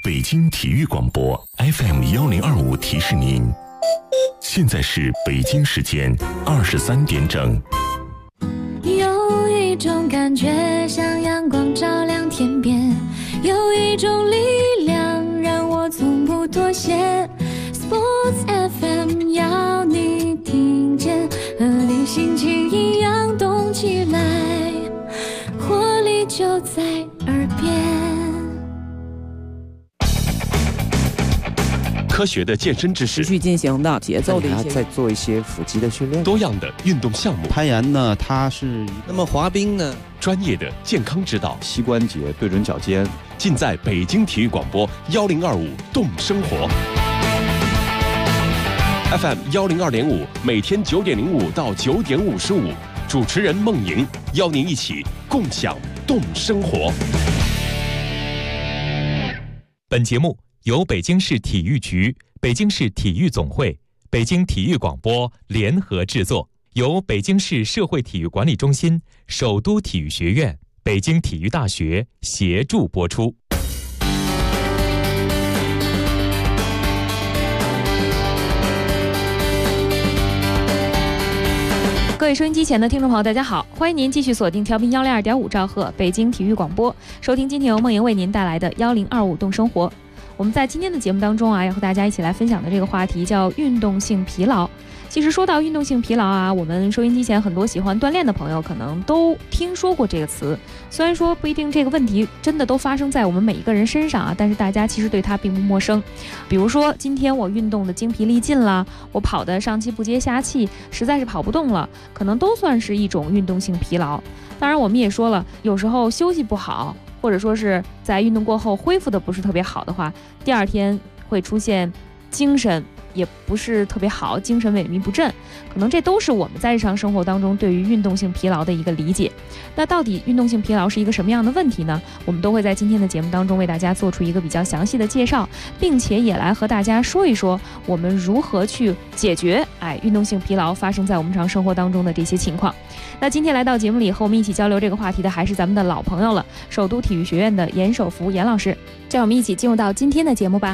北京体育广播 FM1025提示您，现在是北京时间23点整。 有一种感觉像阳光照亮天边，有一种力量让我从不妥协。 Sports FM 要你听见，和你心情一样动起来，活力就在耳边。 科学的健身知识， 持续进行的节奏的一些， 再做一些腹肌的训练， 多样的运动项目。 攀岩呢，它是那么滑冰呢， 专业的健康指导， 膝关节对准脚尖， 尽在北京体育广播1025动生活 FM 102.5，每天9点05到9点55，主持人孟莹邀您一起共享动生活。 本节目由北京市体育局、北京市体育总会、北京体育广播联合制作，由北京市社会体育管理中心、首都体育学院、北京体育大学协助播出。 各位收音机前的听众朋友，大家好，欢迎您继续锁定调频102.5兆赫北京体育广播，收听今天由孟莹为您带来的1025动生活。我们在今天的节目当中要和大家一起来分享的这个话题叫运动性疲劳。其实说到运动性疲劳我们收音机前很多喜欢锻炼的朋友可能都听说过这个词。虽然说不一定这个问题真的都发生在我们每一个人身上但是大家其实对它并不陌生。比如说今天我运动的精疲力尽了，我跑的上气不接下气，实在是跑不动了，可能都算是一种运动性疲劳。当然我们也说了，有时候休息不好，或者说是在运动过后恢复的不是特别好的话，第二天会出现精神也不是特别好，精神萎靡不振，可能这都是我们在日常生活当中对于运动性疲劳的一个理解。那到底运动性疲劳是一个什么样的问题呢？我们都会在今天的节目当中为大家做出一个比较详细的介绍，并且也来和大家说一说我们如何去解决运动性疲劳发生在我们日常生活当中的这些情况。那今天来到节目里和我们一起交流这个话题的还是咱们的老朋友了，首都体育学院的严守福严老师。这样我们一起进入到今天的节目吧。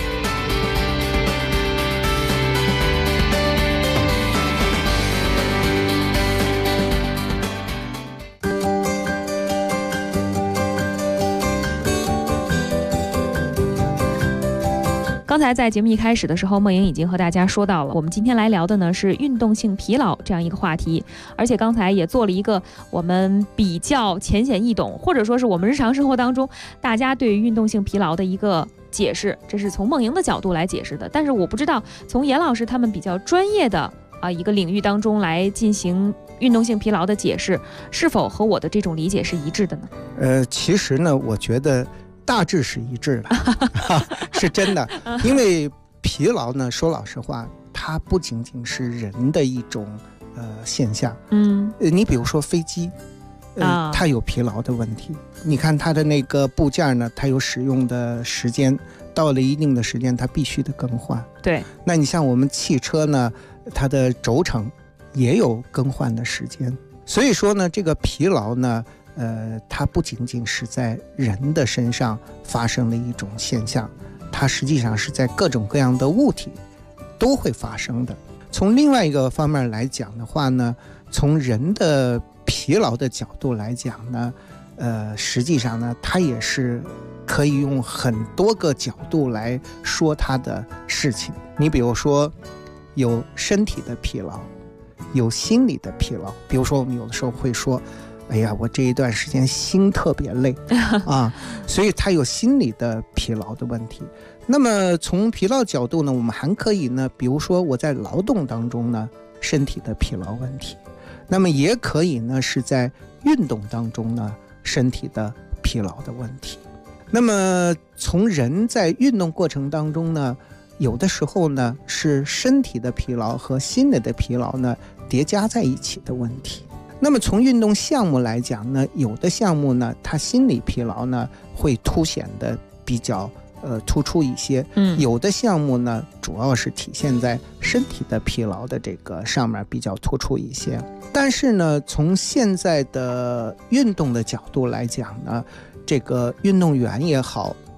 刚才在节目一开始的时候，孟莹已经和大家说到了，我们今天来聊的呢是运动性疲劳这样一个话题，而且刚才也做了一个我们比较浅显易懂，或者说是我们日常生活当中大家对于运动性疲劳的一个解释，这是从孟莹的角度来解释的。但是我不知道从严老师他们比较专业的一个领域当中来进行运动性疲劳的解释，是否和我的这种理解是一致的呢？ 其实呢，我觉得大致是一致的是真的。因为疲劳呢，说老实话，它不仅仅是人的一种现象。你比如说飞机，它有疲劳的问题。你看它的那个部件呢，它有使用的时间，到了一定的时间它必须得更换。 对， 那你像我们汽车呢，它的轴承也有更换的时间。所以说呢，这个疲劳呢，它不仅仅是在人的身上发生的一种现象，它实际上是在各种各样的物体都会发生的。从另外一个方面来讲的话呢，从人的疲劳的角度来讲呢，实际上呢，它也是可以用很多个角度来说它的事情。你比如说，有身体的疲劳，有心理的疲劳。比如说我们有的时候会说，哎呀，我这一段时间心特别累所以它有心理的疲劳的问题。那么从疲劳角度呢，我们还可以呢，比如说我在劳动当中呢，身体的疲劳问题。那么也可以呢，是在运动当中呢，身体的疲劳的问题。那么从人在运动过程当中呢，有的时候呢，是身体的疲劳和心理的疲劳呢叠加在一起的问题。那么从运动项目来讲呢，有的项目呢，它心理疲劳呢会凸显的比较突出一些，有的项目呢主要是体现在身体的疲劳的这个上面比较突出一些。但是呢，从现在的运动的角度来讲呢，这个运动员也好，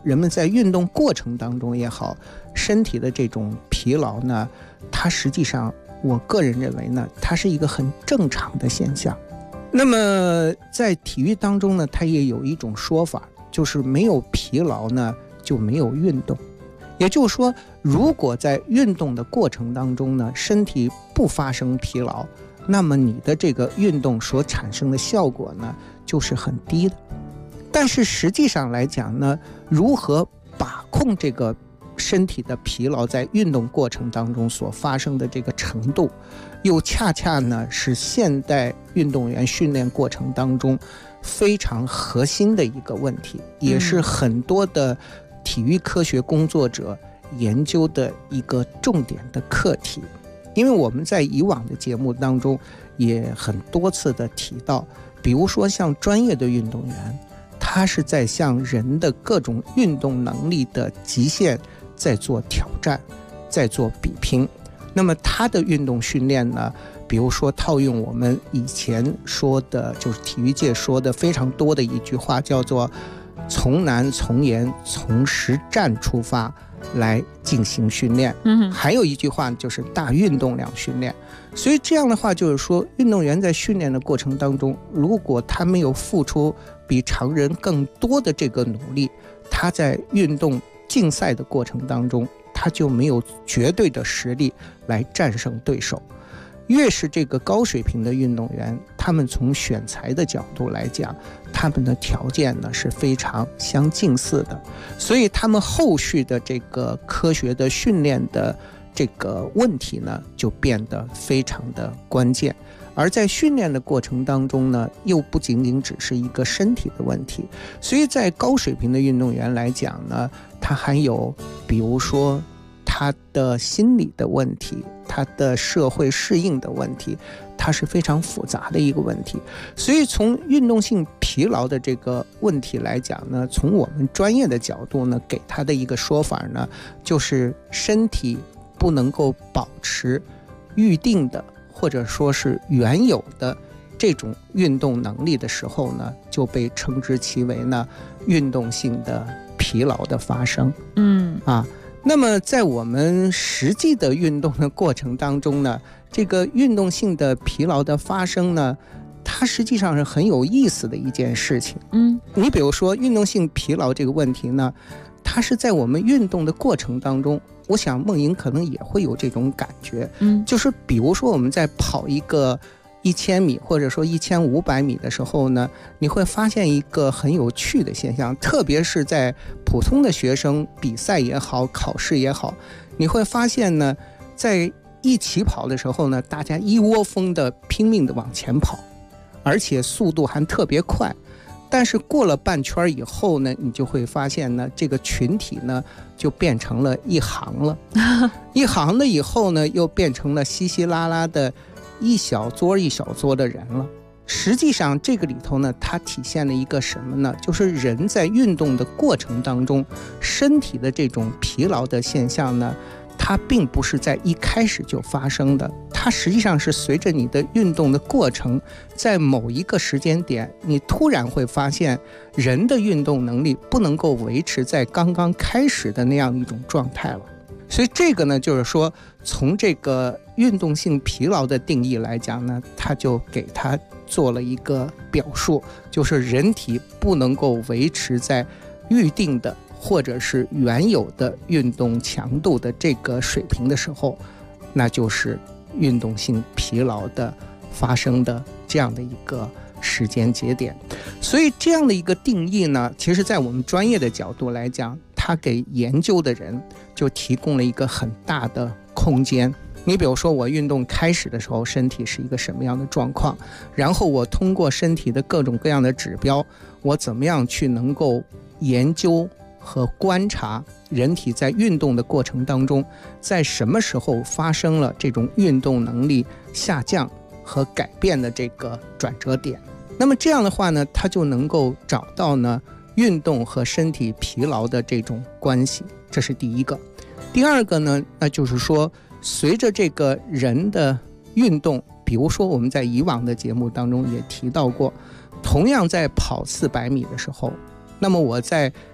人们在运动过程当中也好，身体的这种疲劳呢，它实际上我个人认为呢，它是一个很正常的现象。那么在体育当中呢，它也有一种说法，就是没有疲劳呢就没有运动。也就是说，如果在运动的过程当中呢，身体不发生疲劳，那么你的这个运动所产生的效果呢就是很低的。但是实际上来讲呢，如何把控这个身体的疲劳在运动过程当中所发生的这个程度，又恰恰呢是现代运动员训练过程当中非常核心的一个问题，也是很多的体育科学工作者研究的一个重点的课题。因为我们在以往的节目当中也很多次的提到，比如说像专业的运动员，他是在向人的各种运动能力的极限在做挑战，在做比拼。那么他的运动训练呢，比如说套用我们以前说的，就是体育界说的非常多的一句话，叫做从难从严从实战出发来进行训练。还有一句话就是大运动量训练。所以这样的话就是说，运动员在训练的过程当中，如果他没有付出比常人更多的这个努力，他在运动竞赛的过程当中，他就没有绝对的实力来战胜对手。越是这个高水平的运动员，他们从选材的角度来讲，他们的条件呢是非常相近似的，所以他们后续的这个科学的训练的这个问题呢就变得非常的关键。而在训练的过程当中呢，又不仅仅只是一个身体的问题，所以在高水平的运动员来讲呢，他还有比如说他的心理的问题，他的社会适应的问题，它是非常复杂的一个问题。所以从运动性疲劳的这个问题来讲呢，从我们专业的角度呢，给他的一个说法呢，就是身体不能够保持预定的或者说是原有的这种运动能力的时候呢，就被称之其为呢运动性的疲劳的发生。那么在我们实际的运动的过程当中呢，这个运动性的疲劳的发生呢，它实际上是很有意思的一件事情。你比如说运动性疲劳这个问题呢，它是在我们运动的过程当中，我想梦莹可能也会有这种感觉。就是比如说我们在跑一个1000米或者说1500米的时候呢，你会发现一个很有趣的现象，特别是在普通的学生比赛也好，考试也好，你会发现呢，在一起跑的时候呢，大家一窝蜂的拼命的往前跑，而且速度还特别快。但是过了半圈以后呢，你就会发现呢，这个群体呢就变成了一行了一行了以后呢，又变成了稀稀拉拉的一小撮一小撮的人了。实际上这个里头呢，它体现了一个什么呢？就是人在运动的过程当中，身体的这种疲劳的现象呢，它并不是在一开始就发生的，它实际上是随着你的运动的过程，在某一个时间点，你突然会发现人的运动能力不能够维持在刚刚开始的那样一种状态了。所以这个呢，就是说从这个运动性疲劳的定义来讲呢，它就给它做了一个表述，就是人体不能够维持在预定的或者是原有的运动强度的这个水平的时候，那就是运动性疲劳的发生的这样的一个时间节点。所以这样的一个定义呢，其实在我们专业的角度来讲，它给研究的人就提供了一个很大的空间。你比如说我运动开始的时候身体是一个什么样的状况，然后我通过身体的各种各样的指标，我怎么样去能够研究和观察人体在运动的过程当中，在什么时候发生了这种运动能力下降和改变的这个转折点。那么这样的话呢，它就能够找到呢运动和身体疲劳的这种关系，这是第一个。第二个呢，那就是说随着这个人的运动，比如说我们在以往的节目当中也提到过，同样在跑400米的时候，那么我在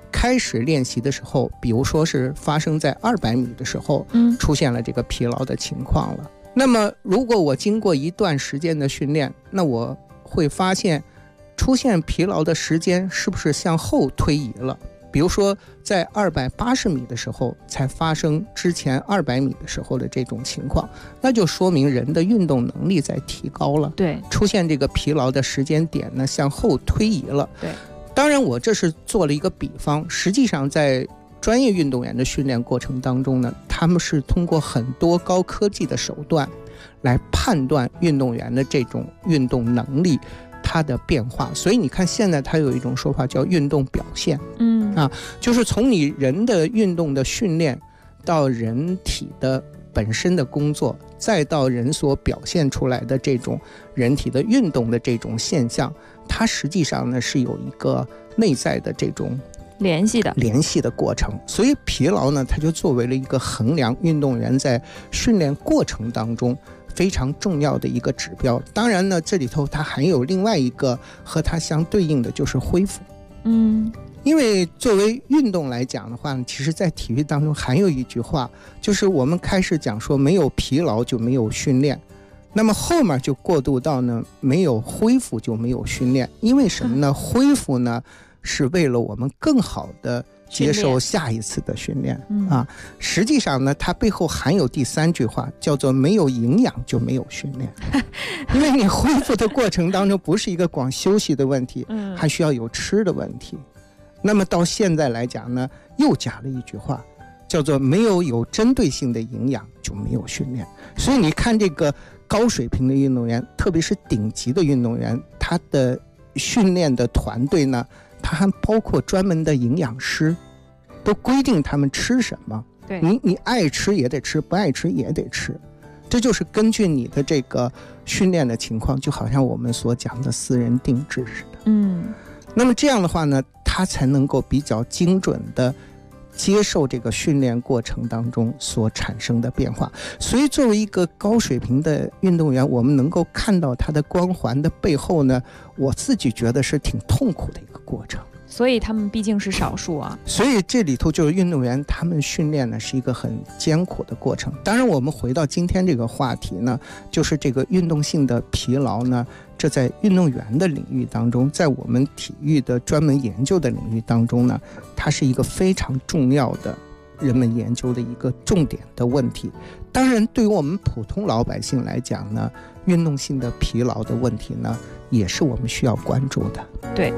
开始练习的时候，比如说是发生在200米的时候，出现了这个疲劳的情况了。那么如果我经过一段时间的训练，那我会发现出现疲劳的时间是不是向后推移了？比如说在280米的时候才发生之前200米的时候的这种情况，那就说明人的运动能力在提高了。 对， 出现这个疲劳的时间点呢向后推移了。 对， 当然我这是做了一个比方，实际上在专业运动员的训练过程当中呢，他们是通过很多高科技的手段来判断运动员的这种运动能力它的变化。所以你看现在它有一种说法叫运动表现，就是从你人的运动的训练到人体的本身的工作，再到人所表现出来的这种人体的运动的这种现象，它实际上呢是有一个内在的这种联系的过程。所以疲劳呢，它就作为了一个衡量运动员在训练过程当中非常重要的一个指标。当然呢，这里头它还有另外一个和它相对应的就是恢复。因为作为运动来讲的话，其实在体育当中还有一句话，就是我们开始讲说没有疲劳就没有训练，那么后面就过渡到呢没有恢复就没有训练。因为什么呢？恢复呢是为了我们更好的接受下一次的训练实际上呢它背后含有第3句话，叫做没有营养就没有训练因为你恢复的过程当中不是一个光休息的问题，还需要有吃的问题。那么到现在来讲呢，又加了一句话，叫做没有针对性的营养就没有训练。所以你看这个高水平的运动员，特别是顶级的运动员，他的训练的团队呢，他还包括专门的营养师，都规定他们吃什么。 对， 你爱吃也得吃，不爱吃也得吃，这就是根据你的这个训练的情况，就好像我们所讲的私人定制似的。那么这样的话呢，他才能够比较精准的接受这个训练过程当中所产生的变化。所以作为一个高水平的运动员，我们能够看到他的光环的背后呢，我自己觉得是挺痛苦的一个过程。 所以他们毕竟是少数啊。 所以这里头就是运动员他们训练呢是一个很艰苦的过程。当然我们回到今天这个话题呢，就是这个运动性的疲劳呢，这在运动员的领域当中，在我们体育的专门研究的领域当中呢，它是一个非常重要的人们研究的一个重点的问题。当然对于我们普通老百姓来讲呢，运动性的疲劳的问题呢，也是我们需要关注的。 对，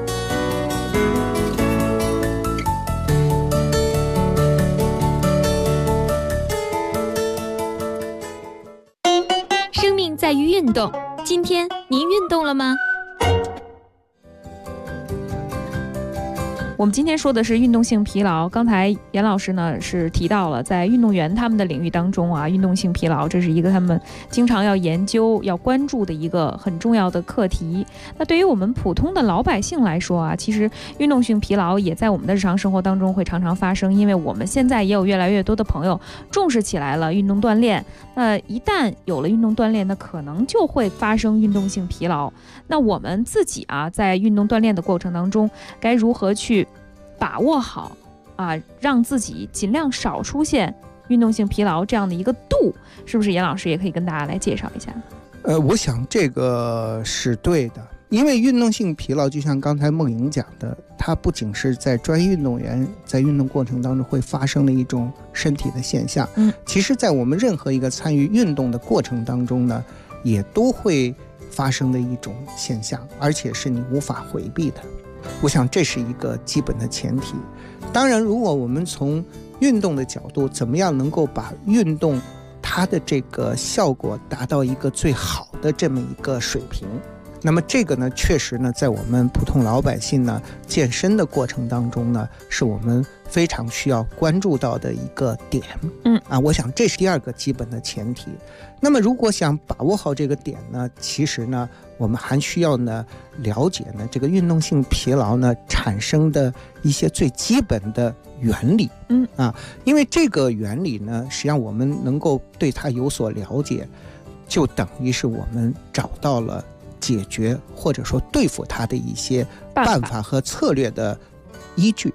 生命在于运动，今天您运动了吗？ 我们今天说的是运动性疲劳。刚才严老师呢是提到了，在运动员他们的领域当中啊，运动性疲劳这是一个他们经常要研究、要关注的一个很重要的课题。那对于我们普通的老百姓来说啊，其实运动性疲劳也在我们的日常生活当中会常常发生，因为我们现在也有越来越多的朋友重视起来了运动锻炼。那一旦有了运动锻炼，那可能就会发生运动性疲劳。那我们自己啊，在运动锻炼的过程当中，该如何去把握好让自己尽量少出现运动性疲劳这样的一个度，是不是严老师也可以跟大家来介绍一下？ 我想这个是对的，因为运动性疲劳就像刚才梦莹讲的，它不仅是在专业运动员在运动过程当中会发生的一种身体的现象，其实在我们任何一个参与运动的过程当中呢，也都会发生的一种现象，而且是你无法回避的。我想这是一个基本的前提。当然如果我们从运动的角度，怎么样能够把运动它的这个效果达到一个最好的这么一个水平，那么这个呢，确实呢，在我们普通老百姓呢健身的过程当中呢，是我们非常需要关注到的一个点。我想这是第二个基本的前提。那么如果想把握好这个点呢，其实呢，我们还需要呢了解呢这个运动性疲劳呢产生的一些最基本的原理。因为这个原理呢，实际上我们能够对它有所了解，就等于是我们找到了解决或者说对付它的一些办法和策略的依据。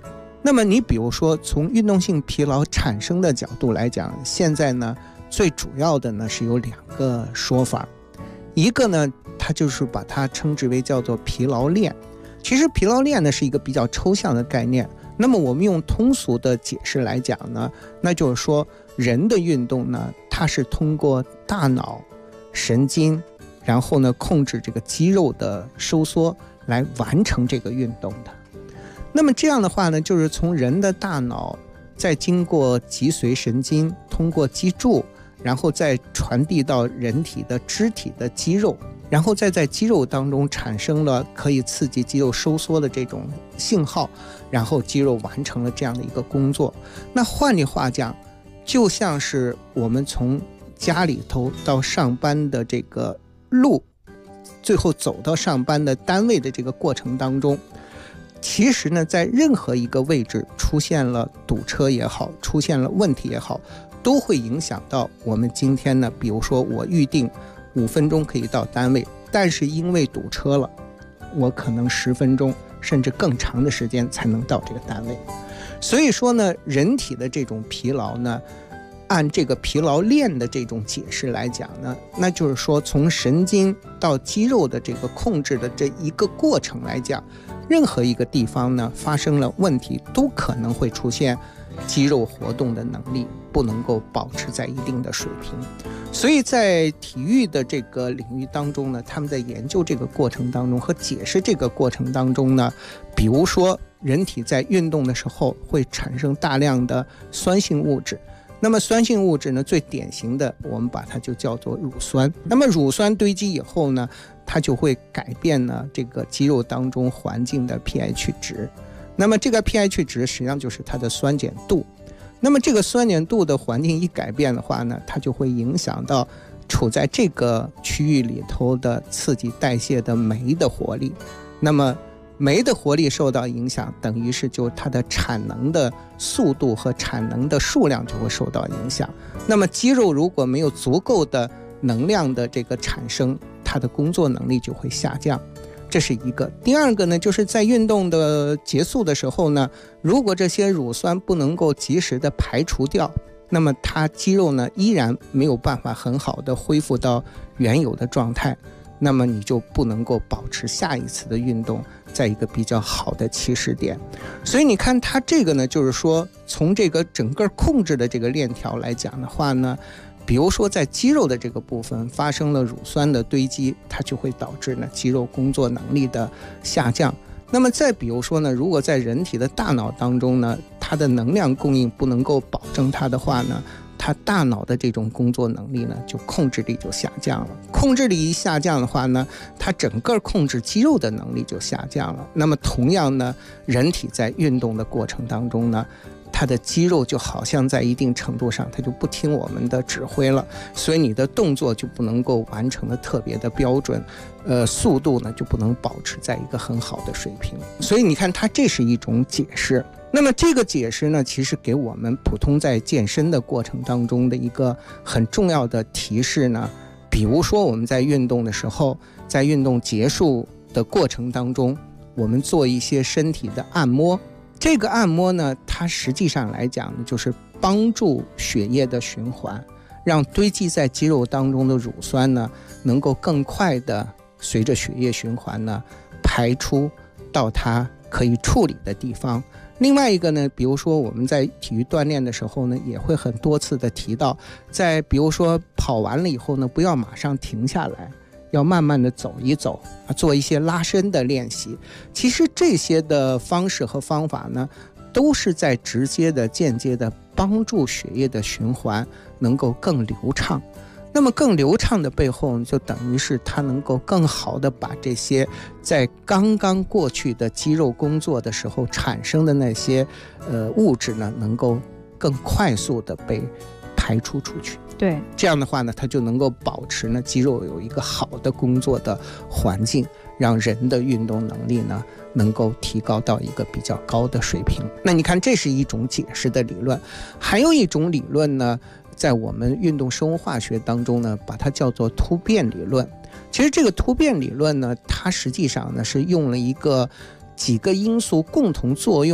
那么你比如说从运动性疲劳产生的角度来讲，现在呢最主要的呢是有2个说法。一个呢它就是把它称之为叫做疲劳练。其实疲劳练呢是一个比较抽象的概念，那么我们用通俗的解释来讲呢，那就是说人的运动呢，它是通过大脑神经，然后呢控制这个肌肉的收缩来完成这个运动的。那么这样的话呢，就是从人的大脑再经过脊髓神经，通过脊柱，然后再传递到人体的肢体的肌肉，然后再在肌肉当中产生了可以刺激肌肉收缩的这种信号，然后肌肉完成了这样的一个工作。那换句话讲，就像是我们从家里头到上班的这个路，最后走到上班的单位的这个过程当中，其实呢在任何一个位置出现了堵车也好，出现了问题也好，都会影响到我们今天呢，比如说我预定5分钟可以到单位，但是因为堵车了，我可能10分钟甚至更长的时间才能到这个单位。所以说呢，人体的这种疲劳呢，按这个疲劳练的这种解释来讲呢，那就是说从神经到肌肉的这个控制的这一个过程来讲，任何一个地方呢发生了问题，都可能会出现肌肉活动的能力不能够保持在一定的水平。所以在体育的这个领域当中呢，他们在研究这个过程当中和解释这个过程当中呢，比如说人体在运动的时候会产生大量的酸性物质，那么酸性物质呢，最典型的我们把它就叫做乳酸。那么乳酸堆积以后呢，它就会改变呢这个肌肉当中环境的 pH 值。那么这个 pH 值实际上就是它的酸碱度。那么这个酸碱度的环境一改变的话呢，它就会影响到处在这个区域里头的刺激代谢的酶的活力。那么酶的活力受到影响，等于是就它的产能的速度和产能的数量就会受到影响。那么肌肉如果没有足够的能量的这个产生，它的工作能力就会下降。这是一个。第二个呢，就是在运动的结束的时候呢，如果这些乳酸不能够及时的排除掉，那么它肌肉呢依然没有办法很好的恢复到原有的状态，那么你就不能够保持下一次的运动在一个比较好的起始点。所以你看它这个呢，就是说从这个整个控制的这个链条来讲的话呢，比如说在肌肉的这个部分发生了乳酸的堆积，它就会导致呢肌肉工作能力的下降。那么再比如说呢，如果在人体的大脑当中呢，它的能量供应不能够保证它的话呢，它大脑的这种工作能力呢，就控制力就下降了。控制力一下降的话呢，它整个控制肌肉的能力就下降了。那么同样呢，人体在运动的过程当中呢，它的肌肉就好像在一定程度上它就不听我们的指挥了，所以你的动作就不能够完成的特别的标准，速度呢就不能保持在一个很好的水平。所以你看它这是一种解释。那么这个解释呢，其实给我们普通在健身的过程当中的一个很重要的提示呢，比如说我们在运动的时候，在运动结束的过程当中，我们做一些身体的按摩。这个按摩呢，它实际上来讲呢，就是帮助血液的循环，让堆积在肌肉当中的乳酸呢，能够更快的随着血液循环呢，排出到它可以处理的地方。另外一个呢，比如说我们在体育锻炼的时候呢，也会很多次的提到，在比如说跑完了以后呢，不要马上停下来，要慢慢的走一走，做一些拉伸的练习。其实这些的方式和方法呢，都是在直接的间接的帮助血液的循环能够更流畅。那么更流畅的背后，就等于是它能够更好的把这些在刚刚过去的肌肉工作的时候产生的那些物质呢，能够更快速的被排出出去。 对， 这样的话呢，它就能够保持呢肌肉有一个好的工作的环境，让人的运动能力呢能够提高到一个比较高的水平。那你看，这是一种解释的理论。还有一种理论呢，在我们运动生物化学当中呢，把它叫做突变理论。其实这个突变理论呢，它实际上呢是用了几个因素共同作用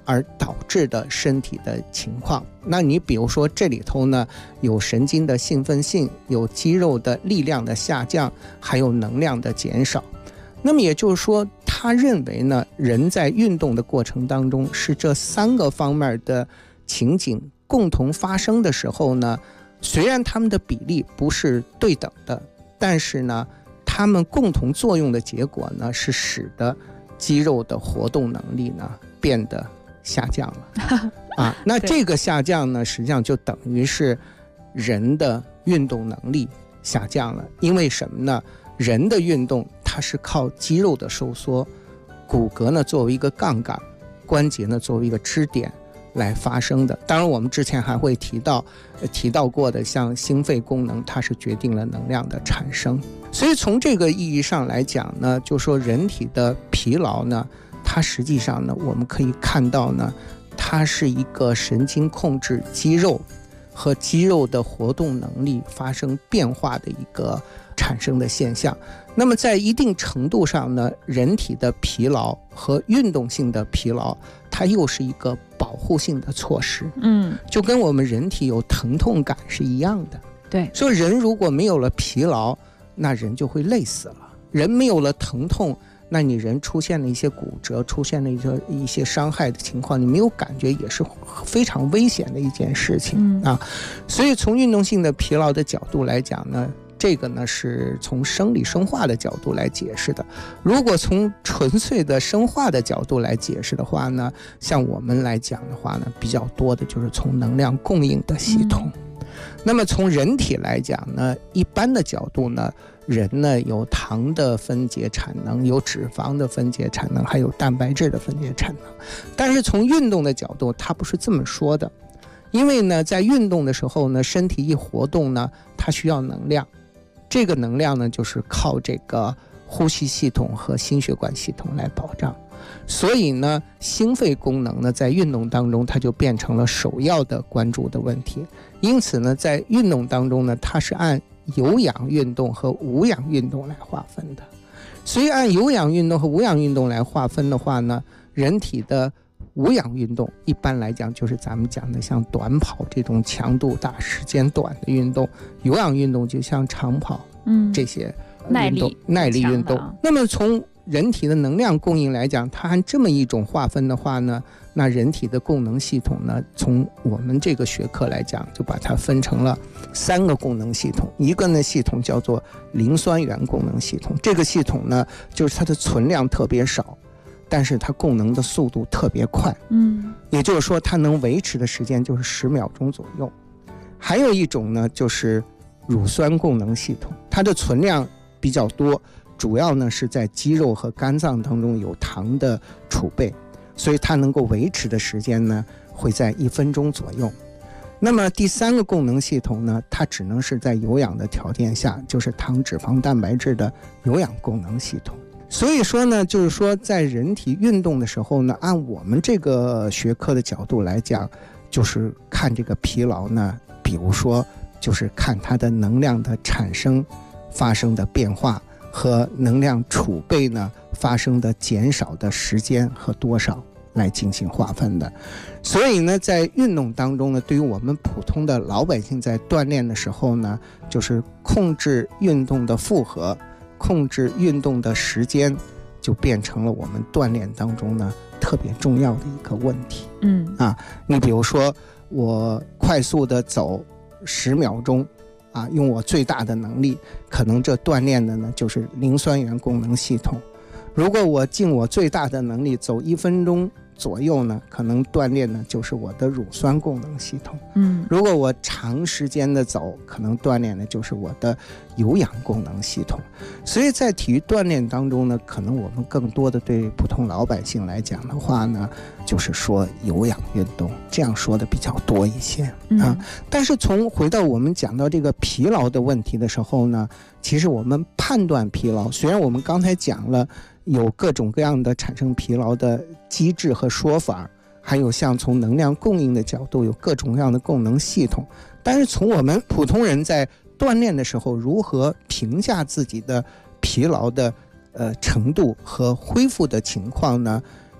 而导致的身体的情况。那你比如说这里头呢，有神经的兴奋性，有肌肉的力量的下降，还有能量的减少。那么也就是说，他认为呢，人在运动的过程当中，是这3个方面的情景共同发生的时候呢，虽然他们的比例不是对等的，但是呢，他们共同作用的结果呢，是使得肌肉的活动能力呢变得下降了啊。那这个下降呢，实际上就等于是人的运动能力下降了。因为什么呢？人的运动它是靠肌肉的收缩，骨骼呢作为一个杠杆，关节呢作为一个支点来发生的。当然我们之前还会提到过的，像心肺功能，它是决定了能量的产生。所以从这个意义上来讲呢，就说人体的疲劳呢，它实际上呢，我们可以看到呢，它是一个神经控制肌肉和肌肉的活动能力发生变化的一个产生的现象。那么在一定程度上呢，人体的疲劳和运动性的疲劳，它又是一个保护性的措施，就跟我们人体有疼痛感是一样的。 对， 所以人如果没有了疲劳，那人就会累死了。人没有了疼痛，那你人出现了一些骨折，出现了一些伤害的情况，你没有感觉也是非常危险的一件事情啊。所以从运动性的疲劳的角度来讲呢，这个呢是从生理生化的角度来解释的。如果从纯粹的生化的角度来解释的话呢，像我们来讲的话呢，比较多的就是从能量供应的系统。那么从人体来讲呢，一般的角度呢，人呢有糖的分解产能，有脂肪的分解产能，还有蛋白质的分解产能。但是从运动的角度，它不是这么说的。因为呢，在运动的时候呢，身体一活动呢，它需要能量。这个能量呢，就是靠这个呼吸系统和心血管系统来保障。所以呢，心肺功能呢，在运动当中它就变成了首要的关注的问题。因此呢，在运动当中呢，它是按有氧运动和无氧运动来划分的。所以按有氧运动和无氧运动来划分的话呢，人体的无氧运动一般来讲就是咱们讲的像短跑这种强度大时间短的运动，有氧运动就像长跑这些耐力运动。那么从人体的能量供应来讲，它按这么一种划分的话呢，那人体的功能系统呢，从我们这个学科来讲，就把它分成了3个功能系统。一个呢系统叫做磷酸原功能系统，这个系统呢就是它的存量特别少，但是它供能的速度特别快，也就是说它能维持的时间就是10秒钟左右。还有一种呢就是乳酸功能系统，它的存量比较多，主要呢是在肌肉和肝脏当中有糖的储备，所以它能够维持的时间呢会在1分钟左右。那么第3个功能系统呢，它只能是在有氧的条件下，就是糖、脂肪、蛋白质的有氧功能系统。所以说呢，就是说在人体运动的时候呢，按我们这个学科的角度来讲，就是看这个疲劳呢，比如说就是看它的能量的产生发生的变化和能量储备呢发生的减少的时间和多少来进行划分的。所以呢，在运动当中呢，对于我们普通的老百姓在锻炼的时候呢，就是控制运动的负荷，控制运动的时间，就变成了我们锻炼当中呢特别重要的一个问题。你比如说我快速的走10秒钟用我最大的能力，可能这锻炼的呢就是磷酸原功能系统。如果我尽我最大的能力走1分钟左右呢，可能锻炼呢就是我的乳酸功能系统。如果我长时间的走，可能锻炼的就是我的有氧功能系统。所以在体育锻炼当中呢，可能我们更多的对普通老百姓来讲的话呢，就是说有氧运动，这样说的比较多一些但是回到我们讲到这个疲劳的问题的时候呢，其实我们判断疲劳，虽然我们刚才讲了有各种各样的产生疲劳的机制和说法，还有像从能量供应的角度有各种各样的功能系统，但是从我们普通人在锻炼的时候如何评价自己的疲劳的程度和恢复的情况呢，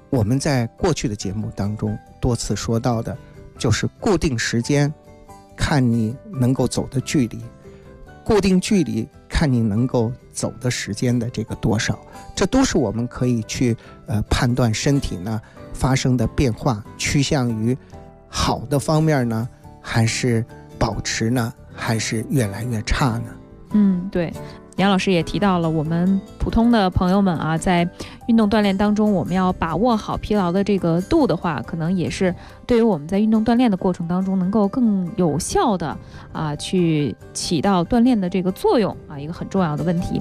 我们在过去的节目当中多次说到的，就是固定时间看你能够走的距离，固定距离看你能够走的时间的这个多少，这都是我们可以去判断身体呢发生的变化趋向于好的方面呢，还是保持呢，还是越来越差呢？ 对，杨老师也提到了我们普通的朋友们啊，在运动锻炼当中，我们要把握好疲劳的这个度的话，可能也是对于我们在运动锻炼的过程当中能够更有效的去起到锻炼的这个作用一个很重要的问题。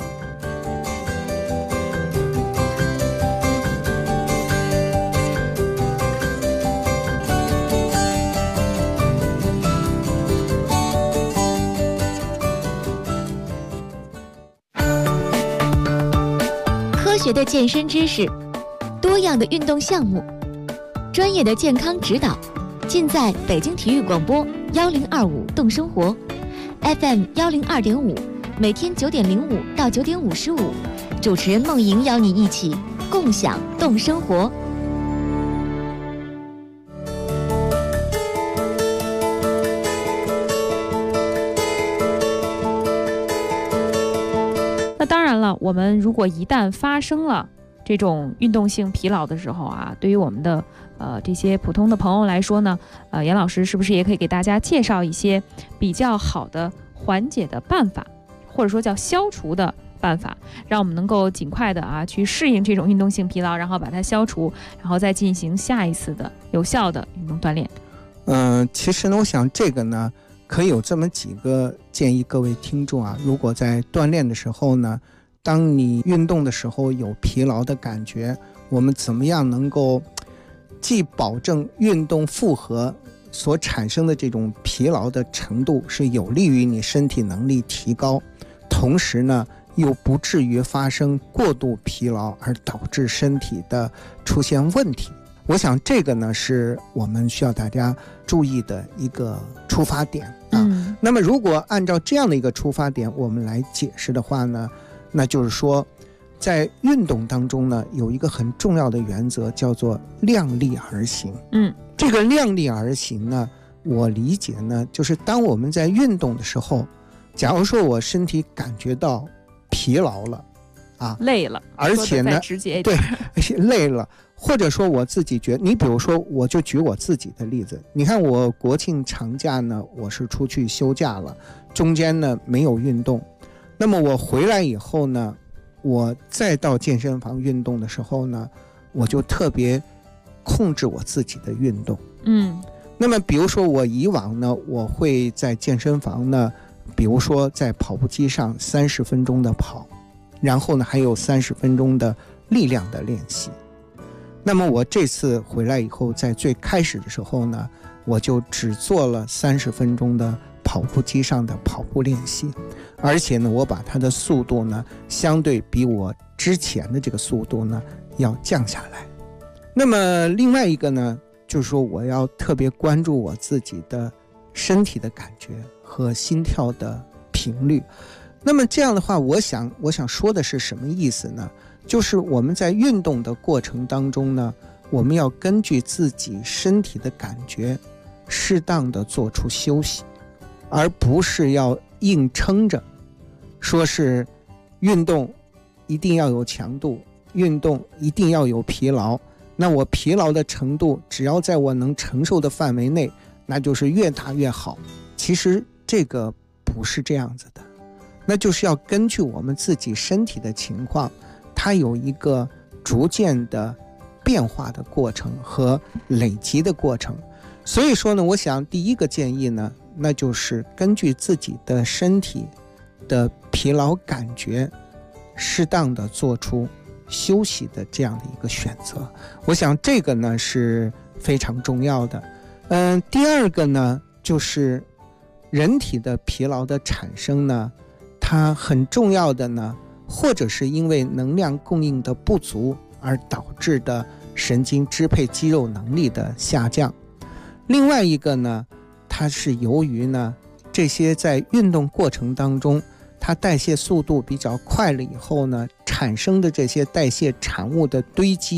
科学的健身知识，多样的运动项目，专业的健康指导，尽在北京体育广播1025动生活 FM 102.5，每天9点05到9点55，主持人梦莹邀你一起共享动生活。 当然了，我们如果一旦发生了这种运动性疲劳的时候对于我们的这些普通的朋友来说呢，严老师是不是也可以给大家介绍一些比较好的缓解的办法，或者说叫消除的办法，让我们能够尽快的去适应这种运动性疲劳，然后把它消除，然后再进行下一次的有效的运动锻炼？ 其实呢，我想这个呢可以有这么几个建议各位听众如果在锻炼的时候呢，当你运动的时候有疲劳的感觉，我们怎么样能够既保证运动负荷所产生的这种疲劳的程度是有利于你身体能力提高，同时呢又不至于发生过度疲劳而导致身体的出现问题。我想这个呢是我们需要大家注意的一个出发点那么如果按照这样的一个出发点我们来解释的话呢，那就是说在运动当中呢有一个很重要的原则叫做量力而行。这个量力而行呢，我理解呢就是当我们在运动的时候，假如说我身体感觉到疲劳了累了， 而且呢直接一点对累了，或者说我自己觉得，你比如说我就举我自己的例子，你看我国庆长假呢我是出去休假了，中间呢没有运动，那么我回来以后呢，我再到健身房运动的时候呢，我就特别控制我自己的运动。那么比如说我以往呢，我会在健身房呢，比如说在跑步机上30分钟的跑，然后呢还有30分钟的力量的练习。那么我这次回来以后，在最开始的时候呢，我就只做了30分钟的跑步机上的跑步练习，而且呢我把它的速度呢相对比我之前的这个速度呢要降下来。那么另外一个呢，就是说我要特别关注我自己的身体的感觉和心跳的频率。那么这样的话，我想说的是什么意思呢？就是我们在运动的过程当中呢，我们要根据自己身体的感觉适当的做出休息，而不是要硬撑着说是运动一定要有强度，运动一定要有疲劳，那我疲劳的程度只要在我能承受的范围内，那就是越大越好。其实这个不是这样子的，那就是要根据我们自己身体的情况，它有一个逐渐的变化的过程和累积的过程。所以说呢，我想第一个建议呢，那就是根据自己的身体的疲劳感觉，适当的做出休息的这样的一个选择。我想这个呢是非常重要的。第二个呢，就是人体的疲劳的产生呢，它很重要的呢，或者是因为能量供应的不足而导致的神经支配肌肉能力的下降。另外一个呢，它是由于呢这些在运动过程当中它代谢速度比较快了以后呢，产生的这些代谢产物的堆积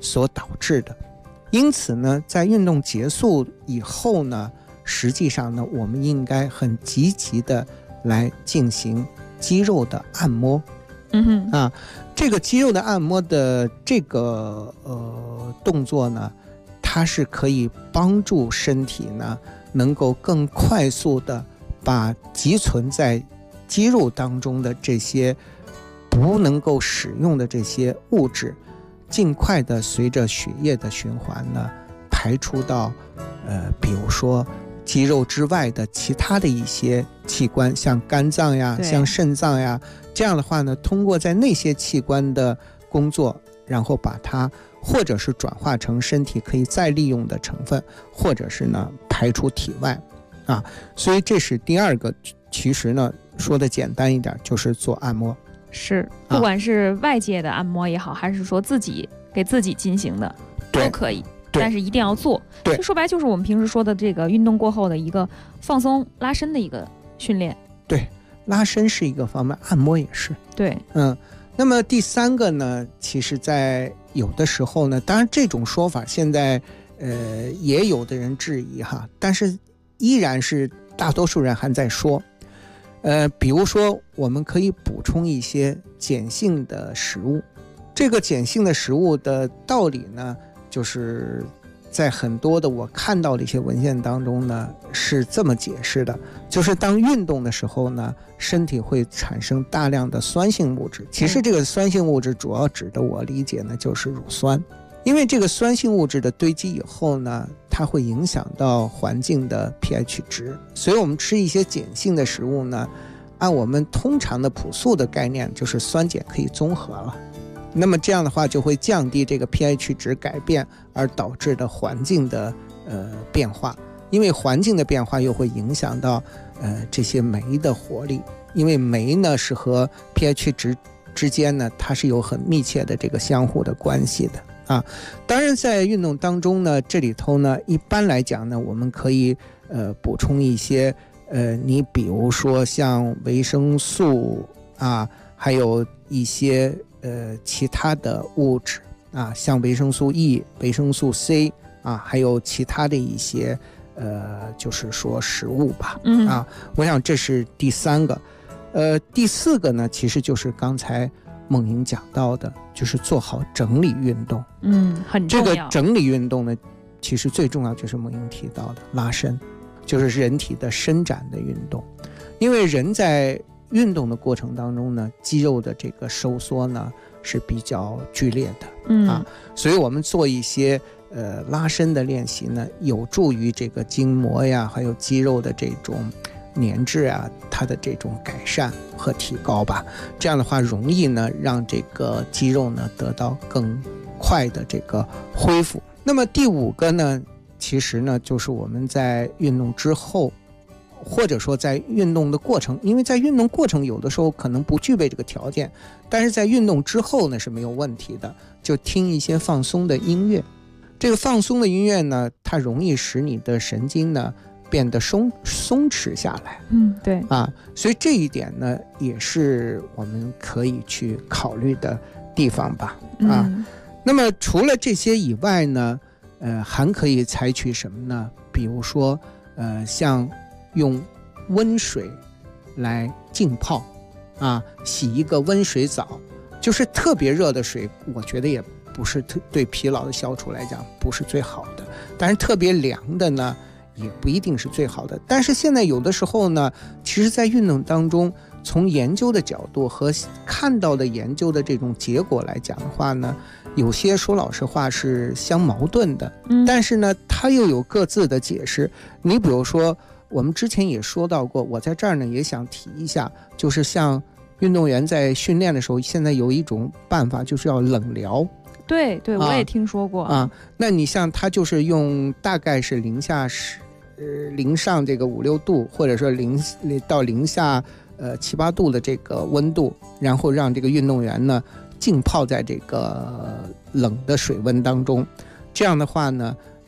所导致的。因此呢，在运动结束以后呢，实际上呢，我们应该很积极的来进行肌肉的按摩。这个肌肉的按摩的这个动作呢，它是可以帮助身体呢能够更快速的把积存在肌肉当中的这些不能够使用的这些物质，尽快的随着血液的循环呢排出到比如说肌肉之外的其他的一些器官，像肝脏呀，像肾脏呀，这样的话呢，通过在那些器官的工作，然后把它或者是转化成身体可以再利用的成分，或者是呢排出体外啊。所以这是第二个，其实呢说的简单一点，就是做按摩。 是，不管是外界的按摩也好，还是说自己给自己进行的都可以，但是一定要做。 对， 就说白就是我们平时说的这个运动过后的一个放松拉伸的一个训练。 对，拉伸是一个方面，按摩也是。 对， 那么第三个呢，其实在有的时候呢，当然这种说法现在也有的人质疑哈，但是依然是大多数人还在说。比如说我们可以补充一些碱性的食物。这个碱性的食物的道理呢，就是在很多的我看到的一些文献当中呢是这么解释的，就是当运动的时候呢，身体会产生大量的酸性物质。其实这个酸性物质主要指的我理解呢就是乳酸。因为这个酸性物质的堆积以后呢，它会影响到环境的 pH 值，所以我们吃一些碱性的食物呢，按我们通常的朴素的概念，就是酸碱可以综合了。那么这样的话就会降低这个 pH 值改变而导致的环境的变化，因为环境的变化又会影响到这些酶的活力，因为酶呢是和 pH 值之间呢它是有很密切的这个相互的关系的。当然在运动当中呢，这里头呢一般来讲呢，我们可以补充一些你比如说像维生素啊，还有一些其他的物质啊，像维生素 E、维生素 C 啊，还有其他的一些就是说食物吧。我想这是第三个。第四个呢，其实就是刚才梦莹讲到的，就是做好整理运动。 很重要。 这个整理运动呢，其实最重要就是梦莹提到的拉伸，就是人体的伸展的运动。因为人在运动的过程当中呢，肌肉的这个收缩呢是比较剧烈的。所以我们做一些拉伸的练习呢，有助于这个筋膜呀，还有肌肉的这种粘滞啊，它的这种改善和提高吧。这样的话容易呢让这个肌肉呢得到更快的这个恢复。那么第五个呢，其实呢就是我们在运动之后，或者说在运动的过程，因为在运动过程有的时候可能不具备这个条件，但是在运动之后呢是没有问题的，就听一些放松的音乐。这个放松的音乐呢，它容易使你的神经呢变得松弛下来。 对所以这一点呢也是我们可以去考虑的地方吧。那么除了这些以外呢，还可以采取什么呢？比如说像用温水来浸泡洗一个温水澡，就是特别热的水，我觉得也不是对疲劳的消除来讲不是最好的，但是特别凉的呢也不一定是最好的。但是现在有的时候呢，其实在运动当中，从研究的角度和看到的研究的这种结果来讲的话呢，有些说老实话是相矛盾的。但是呢它又有各自的解释。你比如说我们之前也说到过，我在这儿呢也想提一下，就是像运动员在训练的时候，现在有一种办法就是要冷疗。 对，我也听说过那你像他就是用大概是零上这个5、6度，或者说到零下7、8度的这个温度，然后让这个运动员呢浸泡在这个冷的水温当中。这样的话呢，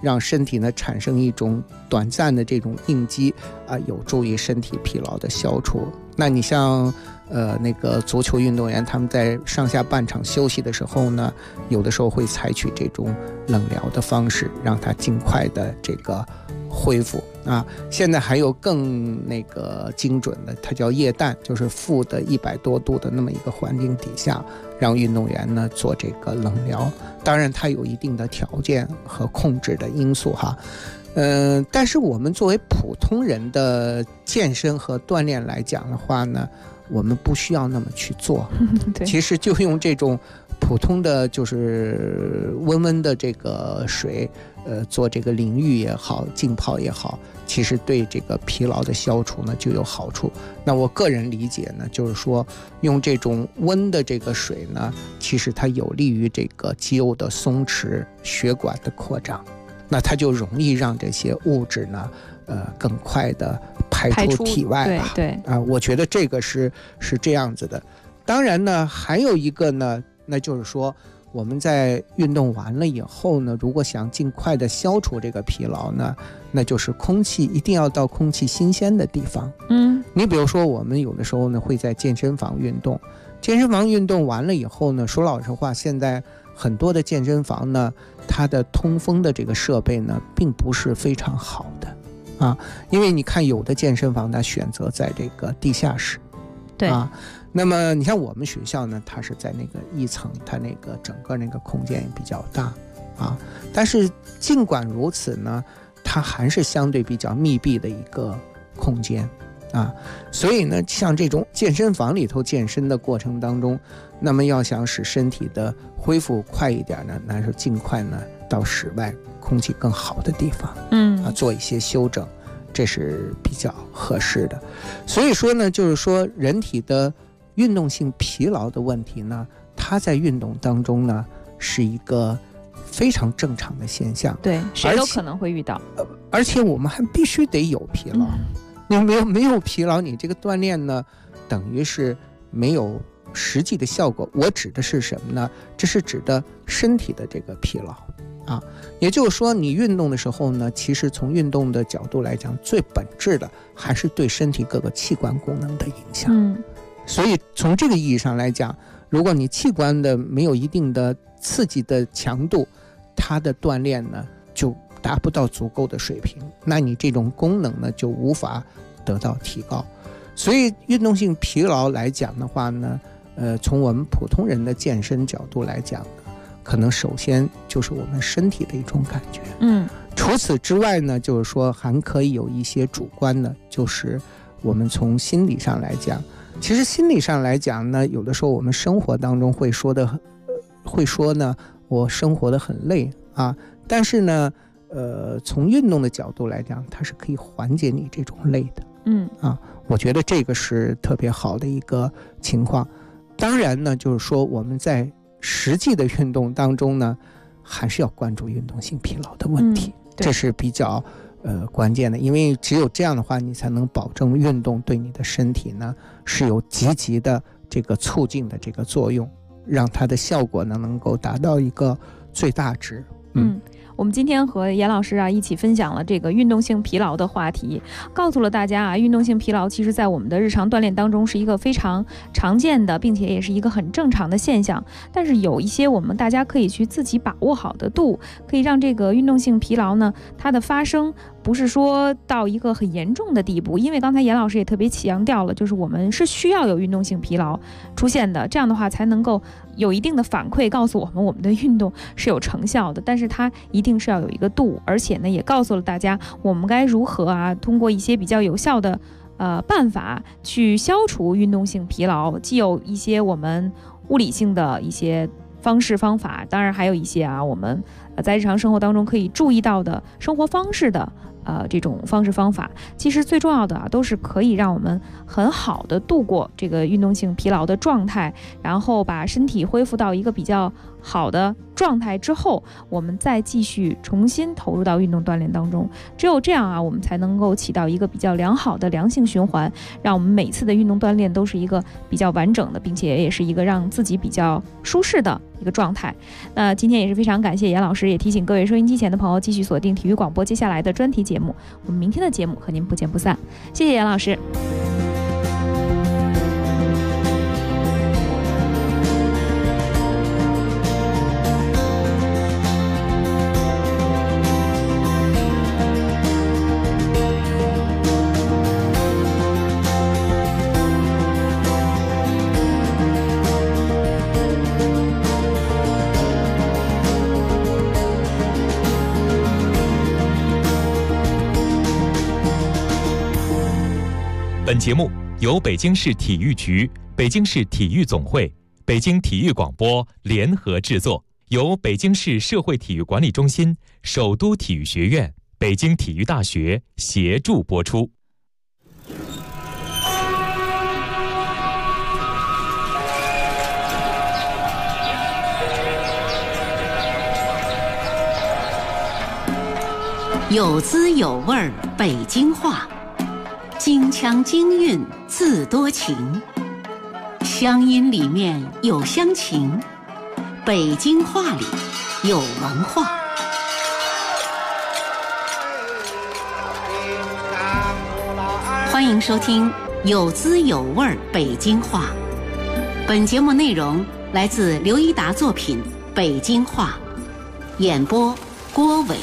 让身体呢产生一种短暂的这种应激有助于身体疲劳的消除。那你像那个足球运动员，他们在上下半场休息的时候呢，有的时候会采取这种冷疗的方式，让他尽快的这个恢复现在还有更那个精准的，它叫液氮，就是负的100多度的那么一个环境底下，让运动员呢做这个冷疗。当然它有一定的条件和控制的因素但是我们作为普通人的健身和锻炼来讲的话呢，我们不需要那么去做其实就用这种普通的就是温温的这个水做这个淋浴也好，浸泡也好，其实对这个疲劳的消除呢就有好处。那我个人理解呢，就是说用这种温的这个水呢，其实它有利于这个肌肉的松弛，血管的扩张，那它就容易让这些物质呢更快的排出体外吧。 对我觉得这个是这样子的。当然呢，还有一个呢，那就是说我们在运动完了以后呢，如果想尽快的消除这个疲劳呢，那就是空气一定要到空气新鲜的地方。你比如说我们有的时候呢会在健身房运动，健身房运动完了以后呢，说老实话，现在很多的健身房呢，它的通风的这个设备呢并不是非常好的因为你看有的健身房它选择在这个地下室， 对那么你像我们学校呢，它是在那个1层，它那个整个那个空间也比较大但是尽管如此呢，它还是相对比较密闭的一个空间所以呢，像这种健身房里头健身的过程当中，那么要想使身体的恢复快一点呢，那是尽快呢到室外空气更好的地方做一些修整，这是比较合适的。所以说呢，就是说人体的运动性疲劳的问题呢，它在运动当中呢是一个非常正常的现象， 对，谁都可能会遇到， 而且我们还必须得有疲劳你没有疲劳，你这个锻炼呢等于是没有实际的效果。我指的是什么呢？这是指的身体的这个疲劳也就是说你运动的时候呢，其实从运动的角度来讲，最本质的还是对身体各个器官功能的影响所以从这个意义上来讲，如果你器官的没有一定的刺激的强度，它的锻炼呢就达不到足够的水平，那你这种功能呢就无法得到提高。所以运动性疲劳来讲的话呢，从我们普通人的健身角度来讲呢，可能首先就是我们身体的一种感觉除此之外呢，就是说还可以有一些主观的，就是我们从心理上来讲。其实心理上来讲呢，有的时候我们生活当中会说呢，我生活得很累但是呢从运动的角度来讲，它是可以缓解你这种累的我觉得这个是特别好的一个情况。当然呢，就是说我们在实际的运动当中呢，还是要关注运动性疲劳的问题这是比较关键的，因为只有这样的话，你才能保证运动对你的身体呢是有积极的这个促进的这个作用，让它的效果呢能够达到一个最大值我们今天和严老师一起分享了这个运动性疲劳的话题，告诉了大家运动性疲劳其实在我们的日常锻炼当中是一个非常常见的，并且也是一个很正常的现象。但是有一些我们大家可以去自己把握好的度，可以让这个运动性疲劳呢，它的发生不是说到一个很严重的地步。因为刚才严老师也特别强调了，就是我们是需要有运动性疲劳出现的，这样的话才能够有一定的反馈告诉我们的运动是有成效的，但是它一定是要有一个度，而且呢也告诉了大家我们该如何通过一些比较有效的办法去消除运动性疲劳，既有一些我们物理性的一些方式方法，当然还有一些我们在日常生活当中可以注意到的生活方式的这种方式方法。其实最重要的都是可以让我们很好的度过这个运动性疲劳的状态，然后把身体恢复到一个比较好的状态之后，我们再继续重新投入到运动锻炼当中。只有这样啊，我们才能够起到一个比较良好的良性循环，让我们每次的运动锻炼都是一个比较完整的，并且也是一个让自己比较舒适的一个状态。那今天也是非常感谢严老师，也提醒各位收音机前的朋友继续锁定体育广播接下来的专题节目。我们明天的节目和您不见不散。谢谢严老师。 本节目由北京市体育局、北京市体育总会、北京体育广播联合制作，由北京市社会体育管理中心、首都体育学院、北京体育大学协助播出。 有滋有味儿北京话，京腔京韵自多情，乡音里面有乡情，北京话里有文化。欢迎收听有滋有味儿北京话。本节目内容来自刘一达作品《北京话》，演播郭伟。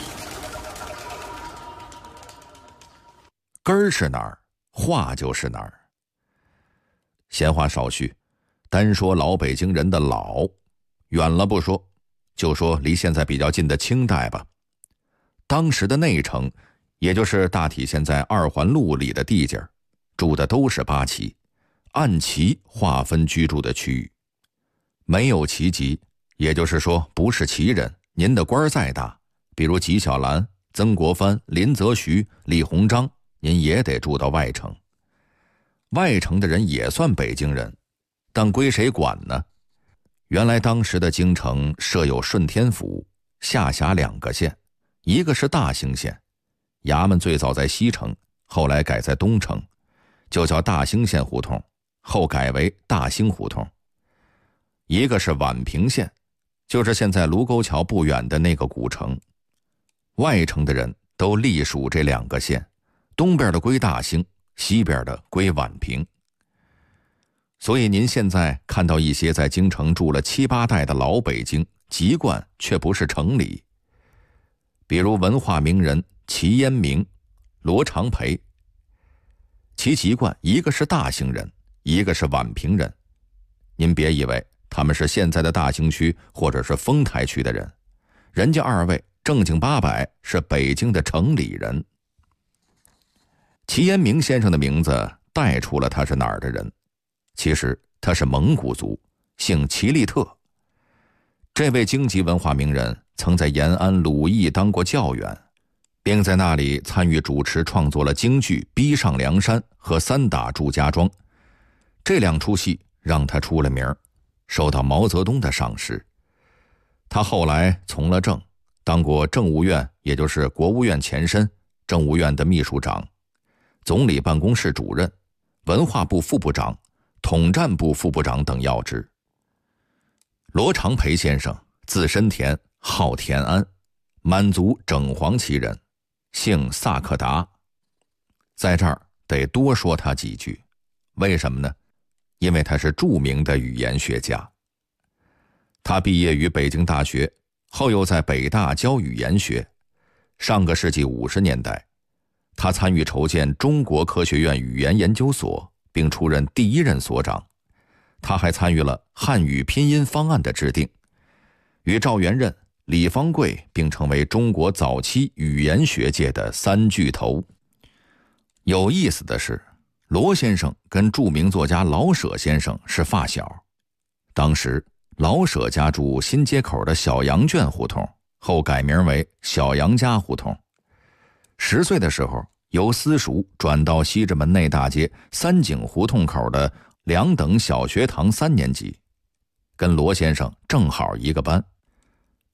根儿是哪儿，话就是哪儿。闲话少叙，单说老北京人的老，远了不说，就说离现在比较近的清代吧。当时的内城，也就是大体现在二环路里的地界，住的都是八旗，按旗划分居住的区域。没有旗籍，也就是说不是旗人，您的官再大，比如纪晓岚、曾国藩、林则徐、李鸿章，您也得住到外城。外城的人也算北京人，但归谁管呢？原来当时的京城设有顺天府，下辖2个县，一个是大兴县，衙门最早在西城，后来改在东城，就叫大兴县胡同，后改为大兴胡同。一个是宛平县，就是现在卢沟桥不远的那个古城。外城的人都隶属这2个县，东边的归大兴，西边的归宛平。所以您现在看到一些在京城住了7、8代的老北京，籍贯却不是城里。比如文化名人齐烟明、罗长培，其籍贯一个是大兴人，一个是宛平人。您别以为他们是现在的大兴区或者是丰台区的人，人家2位正经八百是北京的城里人。齐烟明先生的名字带出了他是哪儿的人，其实他是蒙古族，姓齐利特。这位京籍文化名人曾在延安鲁艺当过教员，并在那里参与主持创作了京剧《逼上梁山》和《三打祝家庄》，这2出戏让他出了名，受到毛泽东的赏识。他后来从了政，当过政务院，也就是国务院前身政务院的秘书长，总理办公室主任，文化部副部长，统战部副部长等要职。罗长培先生字申田，号田安，满族整黄旗人，姓萨克达。在这儿得多说他几句，为什么呢？因为他是著名的语言学家。他毕业于北京大学，后又在北大教语言学。上个世纪50年代，他参与筹建中国科学院语言研究所，并出任第1任所长。他还参与了汉语拼音方案的制定，与赵元任、李方贵并成为中国早期语言学界的3巨头。有意思的是，罗先生跟著名作家老舍先生是发小。当时老舍家住新街口的小羊圈胡同，后改名为小杨家胡同。10岁的时候，由私塾转到西直门内大街三井胡同口的2等小学堂3年级，跟罗先生正好一个班，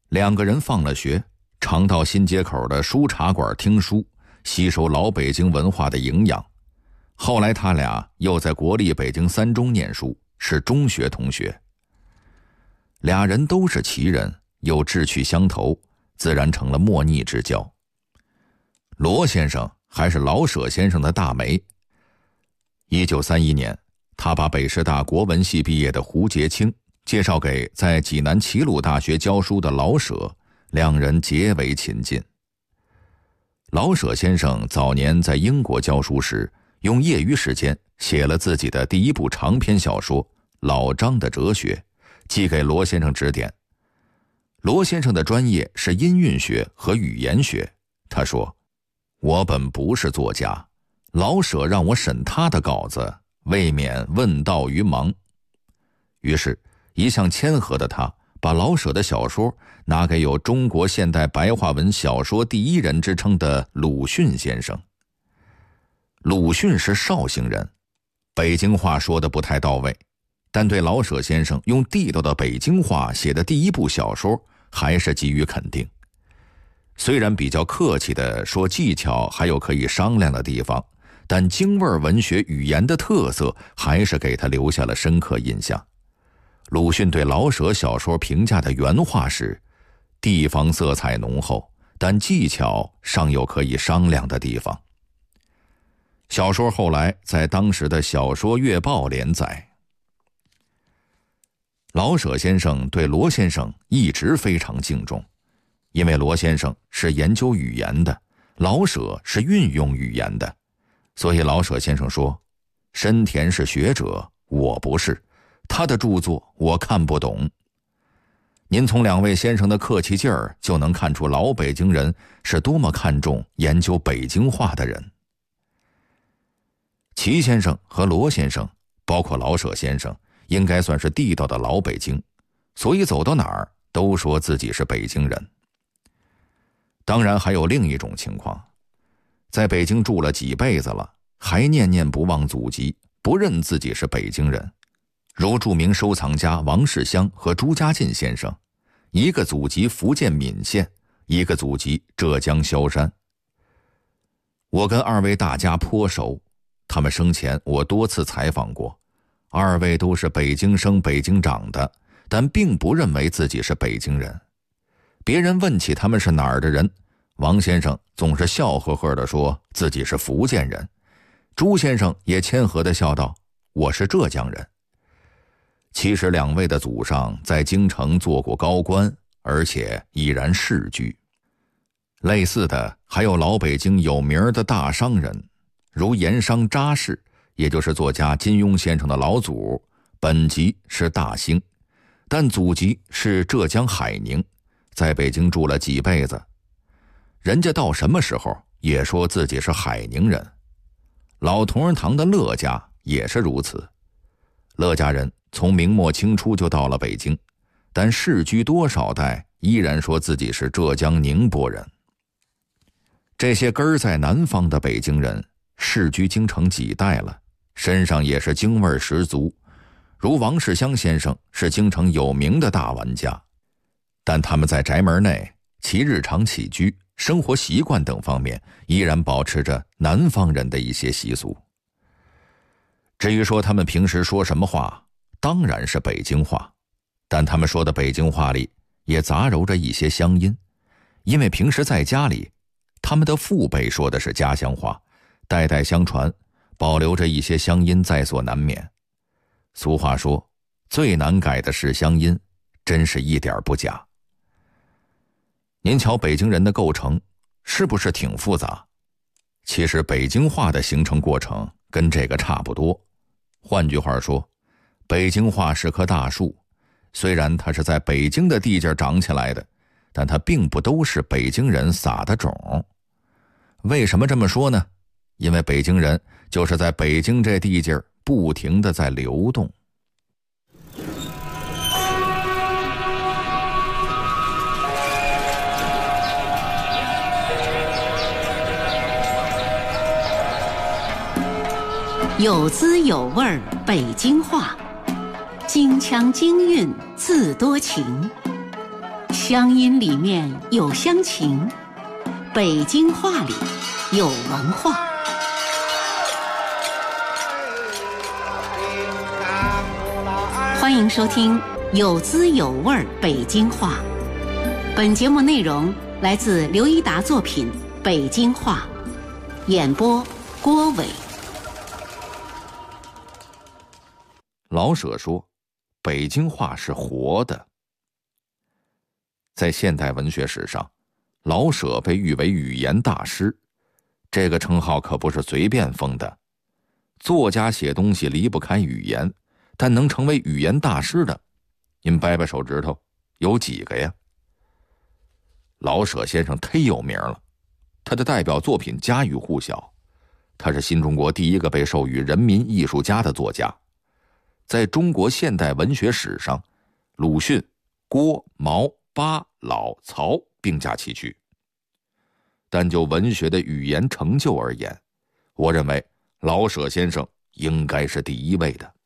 两个人放了学，常到新街口的书茶馆听书，吸收老北京文化的营养。后来他俩又在国立北京三中念书，是中学同学。俩人都是奇人，又志趣相投，自然成了莫逆之交。罗先生还是老舍先生的大媒。1931年，他把北师大国文系毕业的胡洁清介绍给在济南齐鲁大学教书的老舍，两人结为亲近。老舍先生早年在英国教书时，用业余时间写了自己的第一部长篇小说《老张的哲学》，寄给罗先生指点。罗先生的专业是音韵学和语言学，他说：“我本不是作家，老舍让我审他的稿子，未免问道于盲。”于是一向谦和的他把老舍的小说拿给有中国现代白话文小说第一人之称的鲁迅先生。鲁迅是绍兴人，北京话说得不太到位，但对老舍先生用地道的北京话写的第一部小说还是给予肯定。虽然比较客气地说技巧还有可以商量的地方，但京味文学语言的特色还是给他留下了深刻印象。鲁迅对老舍小说评价的原话是：地方色彩浓厚，但技巧尚有可以商量的地方。小说后来在当时的小说月报连载。老舍先生对罗先生一直非常敬重，因为罗先生是研究语言的，老舍是运用语言的，所以老舍先生说：深田是学者，我不是，他的著作我看不懂。您从两位先生的客气劲儿就能看出老北京人是多么看重研究北京话的人。齐先生和罗先生，包括老舍先生，应该算是地道的老北京，所以走到哪儿都说自己是北京人。当然还有另一种情况，在北京住了几辈子了，还念念不忘祖籍，不认自己是北京人。如著名收藏家王世襄和朱家进先生，一个祖籍福建闽县，一个祖籍浙江萧山。我跟二位大家颇熟，他们生前我多次采访过，二位都是北京生北京长的，但并不认为自己是北京人。别人问起他们是哪儿的人，王先生总是笑呵呵地说自己是福建人，朱先生也谦和地笑道：我是浙江人。其实两位的祖上在京城做过高官，而且已然世居。类似的还有老北京有名的大商人，如盐商查氏，也就是作家金庸先生的老祖，本籍是大兴，但祖籍是浙江海宁，在北京住了几辈子。人家到什么时候也说自己是海宁人。老同仁堂的乐家也是如此，乐家人从明末清初就到了北京，但世居多少代依然说自己是浙江宁波人。这些根儿在南方的北京人世居京城几代了，身上也是京味十足，如王世襄先生是京城有名的大玩家，但他们在宅门内其日常起居、生活习惯等方面依然保持着南方人的一些习俗。至于说他们平时说什么话，当然是北京话，但他们说的北京话里也杂糅着一些乡音，因为平时在家里他们的父辈说的是家乡话，代代相传，保留着一些乡音在所难免。俗话说，最难改的是乡音，真是一点不假。您瞧北京人的构成是不是挺复杂？其实北京话的形成过程跟这个差不多。换句话说，北京话是棵大树，虽然它是在北京的地界长起来的，但它并不都是北京人撒的种。为什么这么说呢？因为北京人就是在北京这地界不停地在流动。 有滋有味儿北京话，京腔京韵自多情。 乡音里面有乡情，北京话里有文化。欢迎收听有滋有味北京话。本节目内容来自刘一达作品《北京话》，演播郭伟。 老舍说，北京话是活的。在现代文学史上，老舍被誉为语言大师，这个称号可不是随便封的。作家写东西离不开语言，但能成为语言大师的，您掰掰手指头，有几个呀？老舍先生忒有名了，他的代表作品家喻户晓，他是新中国第一个被授予人民艺术家的作家。在中国现代文学史上，鲁迅、郭、毛、巴、老、曹并驾齐驱。但就文学的语言成就而言，我认为老舍先生应该是第一位的。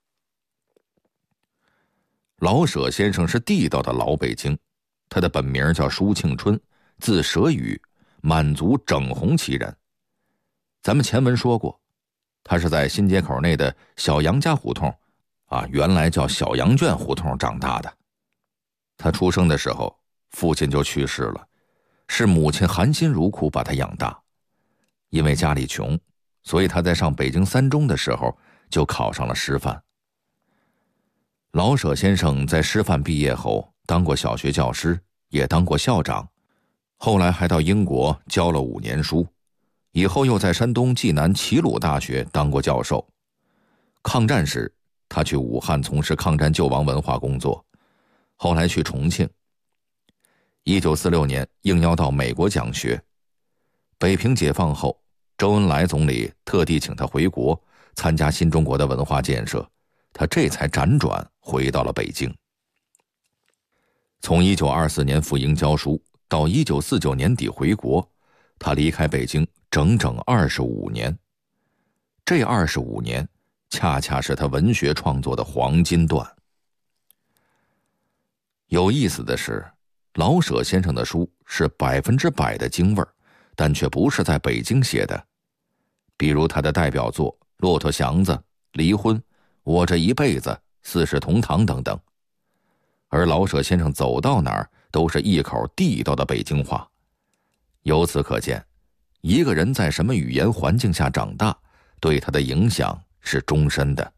老舍先生是地道的老北京，他的本名叫舒庆春，字舍宇，满族整红旗人。咱们前文说过，他是在新街口内的小杨家胡同原来叫小羊圈胡同长大的。他出生的时候，父亲就去世了，是母亲含辛茹苦把他养大。因为家里穷，所以他在上北京三中的时候就考上了师范。老舍先生在师范毕业后当过小学教师，也当过校长，后来还到英国教了5年书，以后又在山东济南齐鲁大学当过教授。抗战时，他去武汉从事抗战救亡文化工作，后来去重庆。1946年应邀到美国讲学。北平解放后，周恩来总理特地请他回国参加新中国的文化建设，他这才辗转回到了北京。从1924年赴英教书到1949年底回国，他离开北京整整25年。这25年恰恰是他文学创作的黄金段。有意思的是，老舍先生的书是100%的京味儿，但却不是在北京写的。比如他的代表作《骆驼祥子》《离婚》《我这一辈子》《四世同堂》等等。而老舍先生走到哪儿都是一口地道的北京话。由此可见，一个人在什么语言环境下长大，对他的影响是终身的。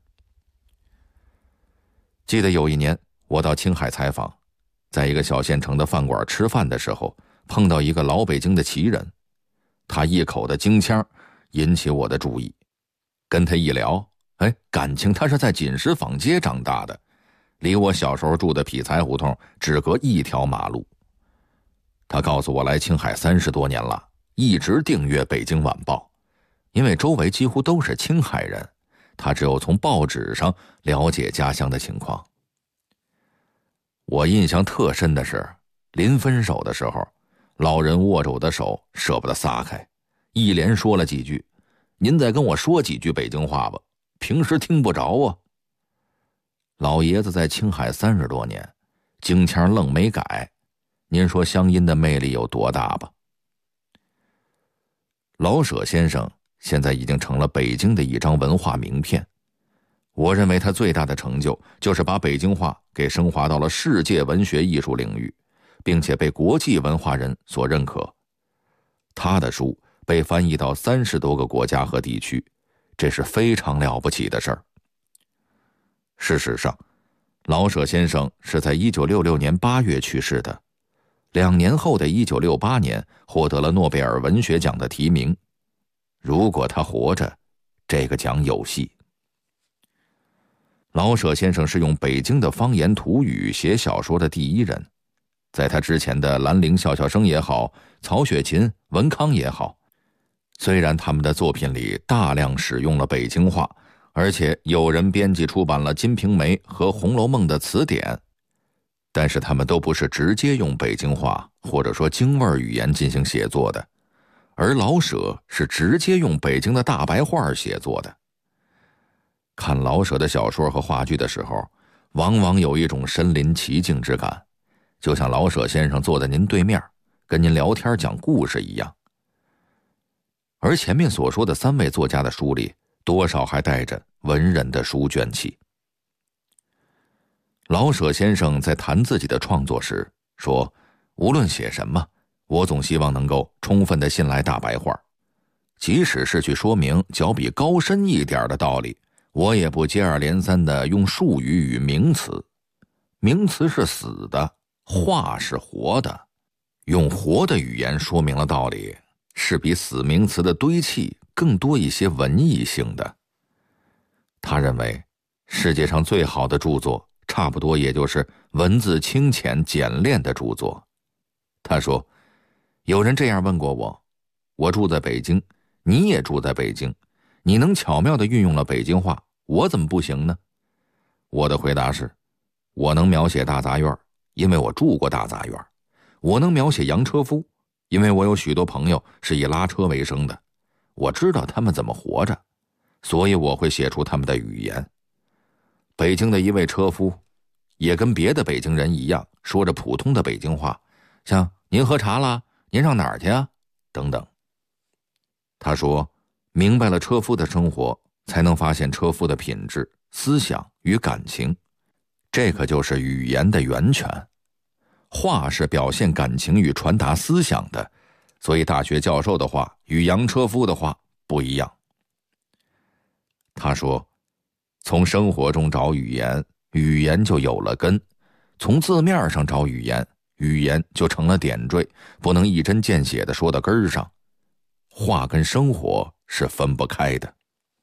记得有一年我到青海采访，在一个小县城的饭馆吃饭的时候，碰到一个老北京的旗人，他一口的京腔引起我的注意。跟他一聊，感情他是在锦石坊街长大的，离我小时候住的匹才胡同只隔一条马路。他告诉我来青海30多年了，一直订阅《北京晚报》，因为周围几乎都是青海人，他只有从报纸上了解家乡的情况。我印象特深的是，临分手的时候，老人握着我的手舍不得撒开，一连说了几句：“您再跟我说几句北京话吧，平时听不着啊。”老爷子在青海30多年，京腔愣没改，您说乡音的魅力有多大吧？老舍先生现在已经成了北京的一张文化名片。我认为他最大的成就就是把北京话给升华到了世界文学艺术领域，并且被国际文化人所认可。他的书被翻译到30多个国家和地区，这是非常了不起的事儿。事实上，老舍先生是在1966年8月去世的，2年后的1968年获得了诺贝尔文学奖的提名。如果他活着，这个奖有戏。老舍先生是用北京的方言土语写小说的第一人，在他之前的兰陵笑笑生也好，曹雪芹、文康也好，虽然他们的作品里大量使用了北京话，而且有人编辑出版了《金瓶梅》和《红楼梦》的词典，但是他们都不是直接用北京话或者说京味语言进行写作的，而老舍是直接用北京的大白话写作的。看老舍的小说和话剧的时候，往往有一种身临其境之感， 就像老舍先生坐在您对面，跟您聊天讲故事一样。而前面所说的3位作家的书里，多少还带着文人的书卷气。老舍先生在谈自己的创作时说，无论写什么，我总希望能够充分地信赖大白话，即使是去说明较比高深一点的道理，我也不接二连三地用术语与名词。名词是死的，话是活的，用活的语言说明了道理，是比死名词的堆砌更多一些文艺性的。他认为世界上最好的著作差不多也就是文字清浅简练的著作。他说，有人这样问过我，我住在北京，你也住在北京，你能巧妙地运用了北京话，我怎么不行呢？我的回答是，我能描写大杂院，因为我住过大杂院；我能描写洋车夫，因为我有许多朋友是以拉车为生的，我知道他们怎么活着，所以我会写出他们的语言。北京的一位车夫也跟别的北京人一样，说着普通的北京话，像您喝茶啦，您上哪儿去啊，等等。他说，明白了车夫的生活，才能发现车夫的品质、思想与感情，这可就是语言的源泉。话是表现感情与传达思想的，所以大学教授的话与洋车夫的话不一样。他说，从生活中找语言，语言就有了根；从字面上找语言，语言就成了点缀，不能一针见血地说到根儿上。话跟生活是分不开的。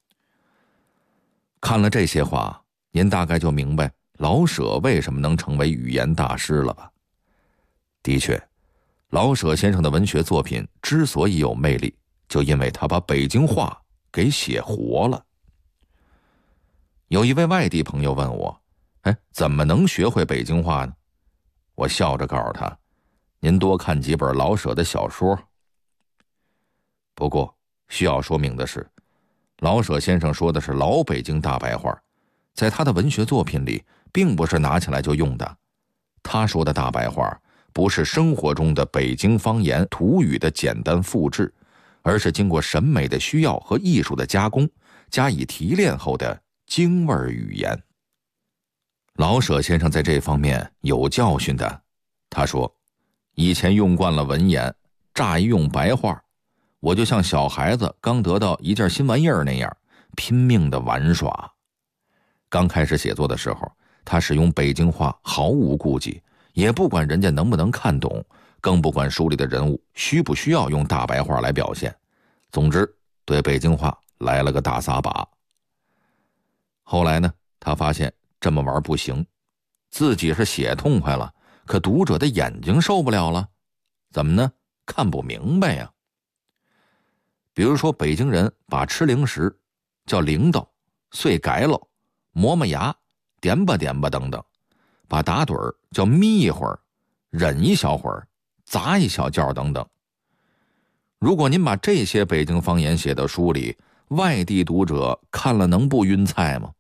看了这些话，您大概就明白老舍为什么能成为语言大师了吧？的确，老舍先生的文学作品之所以有魅力，就因为他把北京话给写活了。有一位外地朋友问我，怎么能学会北京话呢？我笑着告诉他，您多看几本老舍的小说。不过需要说明的是，老舍先生说的是老北京大白话，在他的文学作品里并不是拿起来就用的。他说的大白话不是生活中的北京方言土语的简单复制，而是经过审美的需要和艺术的加工，加以提炼后的京味语言。老舍先生在这方面有教训的。他说，以前用惯了文言，乍一用白话，我就像小孩子刚得到一件新玩意儿那样，拼命的玩耍。刚开始写作的时候，他使用北京话毫无顾忌，也不管人家能不能看懂，更不管书里的人物需不需要用大白话来表现。总之，对北京话来了个大撒把。后来呢，他发现这么玩不行，自己是写痛快了，可读者的眼睛受不了了。怎么呢？看不明白呀。比如说，北京人把吃零食叫铃铛、碎改喽、磨磨牙、点吧点吧等等，把打盹儿叫眯一会儿、忍一小会儿、砸一小觉等等。如果您把这些北京方言写到书里，外地读者看了能不晕菜吗？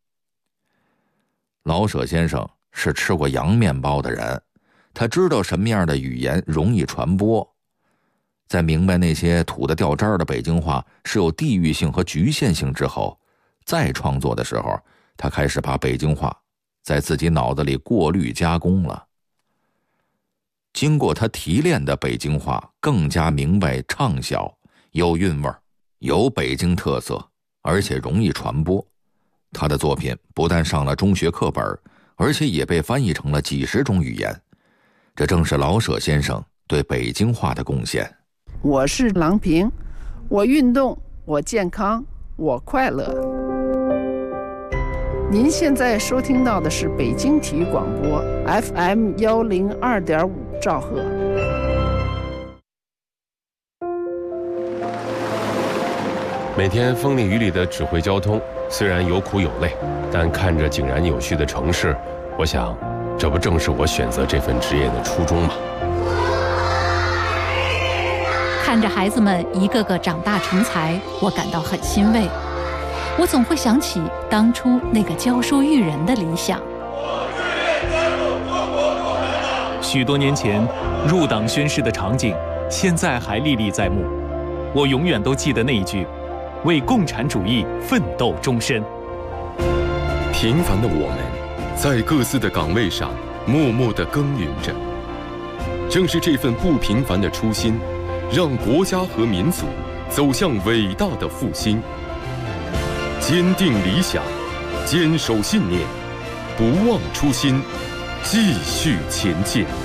老舍先生是吃过洋面包的人，他知道什么样的语言容易传播。在明白那些土得掉渣的北京话是有地域性和局限性之后，再创作的时候，他开始把北京话在自己脑子里过滤加工了。经过他提炼的北京话更加明白畅销，有韵味，有北京特色，而且容易传播。他的作品不但上了中学课本，而且也被翻译成了几十种语言。这正是老舍先生对北京话的贡献。 我是郎平，我运动，我健康，我快乐。您现在收听到的是北京体育广播 FM 102.5兆赫。 每天风里雨里的指挥交通，虽然有苦有累，但看着井然有序的城市，我想，这不正是我选择这份职业的初衷吗？ 看着孩子们一个个长大成才，我感到很欣慰。我总会想起当初那个教书育人的理想。 许多年前入党宣誓的场景，现在还历历在目。我永远都记得那一句：为共产主义奋斗终身。 平凡的我们，在各自的岗位上默默地耕耘着。正是这份不平凡的初心，让国家和民族走向伟大的复兴。坚定理想，坚守信念，不忘初心，继续前进。